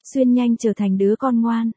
Xuyên nhanh trở thành đứa con ngoan.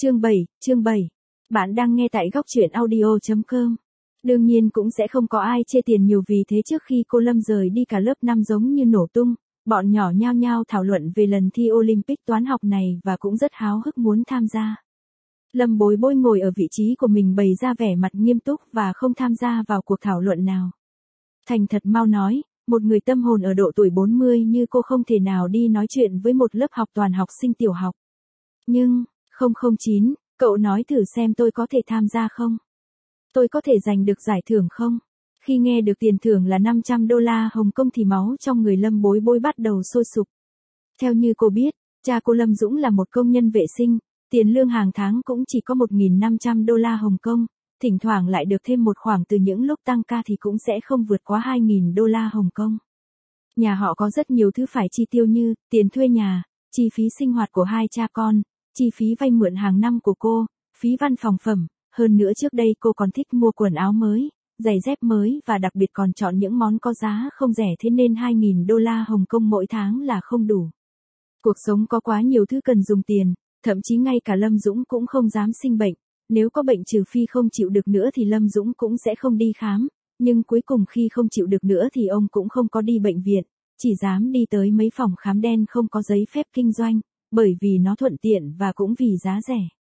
Chương 7. Bạn đang nghe tại góc truyện audio.com. Đương nhiên cũng sẽ không có ai chê tiền nhiều vì thế trước khi cô Lâm rời đi cả lớp 5 giống như nổ tung, bọn nhỏ nhao nhao thảo luận về lần thi Olympic toán học này và cũng rất háo hức muốn tham gia. Lâm Bối Bối ngồi ở vị trí của mình bày ra vẻ mặt nghiêm túc và không tham gia vào cuộc thảo luận nào. Thành thật mau nói, một người tâm hồn ở độ tuổi 40 như cô không thể nào đi nói chuyện với một lớp học toàn học sinh tiểu học. Nhưng, 009, cậu nói thử xem tôi có thể tham gia không? Tôi có thể giành được giải thưởng không? Khi nghe được tiền thưởng là $500 Hồng Kông thì máu trong người Lâm Bối Bối bắt đầu sôi sục. Theo như cô biết, cha cô Lâm Dũng là một công nhân vệ sinh, tiền lương hàng tháng cũng chỉ có $1.500 Hồng Kông, thỉnh thoảng lại được thêm một khoản từ những lúc tăng ca thì cũng sẽ không vượt quá $2.000 Hồng Kông. Nhà họ có rất nhiều thứ phải chi tiêu như tiền thuê nhà, chi phí sinh hoạt của hai cha con, chi phí vay mượn hàng năm của cô, phí văn phòng phẩm, hơn nữa trước đây cô còn thích mua quần áo mới, giày dép mới và đặc biệt còn chọn những món có giá không rẻ thế nên $2.000 Hồng Kông mỗi tháng là không đủ. Cuộc sống có quá nhiều thứ cần dùng tiền, thậm chí ngay cả Lâm Dũng cũng không dám sinh bệnh, nếu có bệnh trừ phi không chịu được nữa thì Lâm Dũng cũng sẽ không đi khám, nhưng cuối cùng khi không chịu được nữa thì ông cũng không có đi bệnh viện, chỉ dám đi tới mấy phòng khám đen không có giấy phép kinh doanh, bởi vì nó thuận tiện và cũng vì giá rẻ.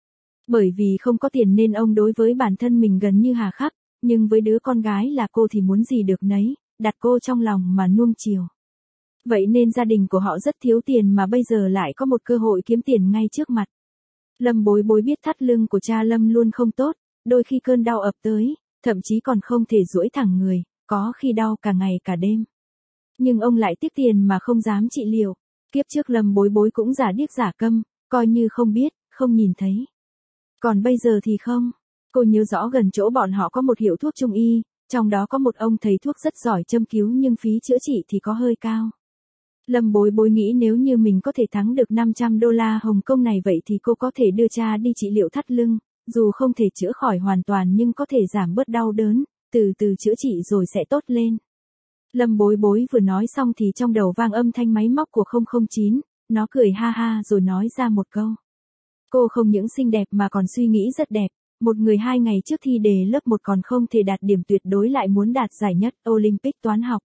Bởi vì không có tiền nên ông đối với bản thân mình gần như hà khắc, nhưng với đứa con gái là cô thì muốn gì được nấy, đặt cô trong lòng mà nuông chiều. Vậy nên gia đình của họ rất thiếu tiền mà bây giờ lại có một cơ hội kiếm tiền ngay trước mặt. Lâm Bối Bối biết thắt lưng của cha Lâm luôn không tốt, đôi khi cơn đau ập tới, thậm chí còn không thể duỗi thẳng người, có khi đau cả ngày cả đêm. Nhưng ông lại tiếc tiền mà không dám trị liệu. Kiếp trước Lâm Bối Bối cũng giả điếc giả câm, coi như không biết, không nhìn thấy. Còn bây giờ thì không. Cô nhớ rõ gần chỗ bọn họ có một hiệu thuốc trung y, trong đó có một ông thầy thuốc rất giỏi châm cứu nhưng phí chữa trị thì có hơi cao. Lâm Bối Bối nghĩ nếu như mình có thể thắng được $500 Hồng Kông này vậy thì cô có thể đưa cha đi trị liệu thắt lưng, dù không thể chữa khỏi hoàn toàn nhưng có thể giảm bớt đau đớn, từ từ chữa trị rồi sẽ tốt lên. Lâm Bối Bối vừa nói xong thì trong đầu vang âm thanh máy móc của 009, nó cười ha ha rồi nói ra một câu. Cô không những xinh đẹp mà còn suy nghĩ rất đẹp, một người 2 ngày trước thi đề lớp 1 còn không thể đạt điểm tuyệt đối lại muốn đạt giải nhất Olympic toán học.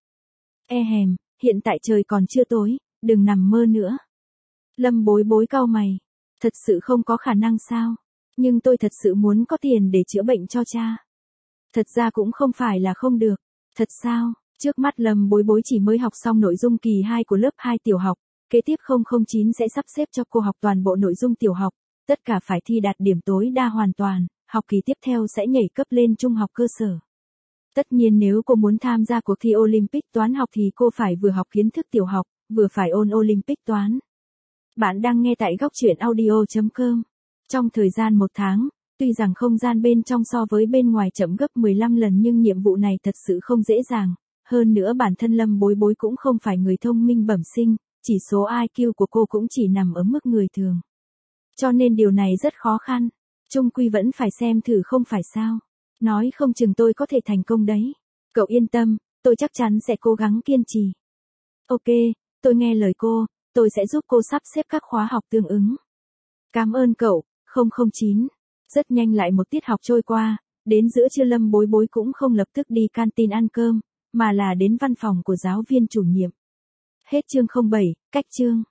Hiện tại trời còn chưa tối, đừng nằm mơ nữa. Lâm Bối Bối cau mày. Thật sự không có khả năng sao? Nhưng tôi thật sự muốn có tiền để chữa bệnh cho cha. Thật ra cũng không phải là không được. Thật sao? Trước mắt Lâm Bối Bối chỉ mới học xong nội dung kỳ 2 của lớp 2 tiểu học, kế tiếp 009 sẽ sắp xếp cho cô học toàn bộ nội dung tiểu học, tất cả phải thi đạt điểm tối đa hoàn toàn, học kỳ tiếp theo sẽ nhảy cấp lên trung học cơ sở. Tất nhiên nếu cô muốn tham gia cuộc thi Olympic toán học thì cô phải vừa học kiến thức tiểu học, vừa phải ôn Olympic toán. Bạn đang nghe tại góc truyện audio.com. Trong thời gian 1 tháng, tuy rằng không gian bên trong so với bên ngoài chậm gấp 15 lần nhưng nhiệm vụ này thật sự không dễ dàng. Hơn nữa bản thân Lâm Bối Bối cũng không phải người thông minh bẩm sinh, chỉ số IQ của cô cũng chỉ nằm ở mức người thường. Cho nên điều này rất khó khăn. Chung quy vẫn phải xem thử không phải sao. Nói không chừng tôi có thể thành công đấy. Cậu yên tâm, tôi chắc chắn sẽ cố gắng kiên trì. Ok, tôi nghe lời cô, tôi sẽ giúp cô sắp xếp các khóa học tương ứng. Cảm ơn cậu, 009. Rất nhanh lại một tiết học trôi qua, đến giữa trưa Lâm Bối Bối cũng không lập tức đi canteen ăn cơm, mà là đến văn phòng của giáo viên chủ nhiệm. Hết chương 07, cách chương.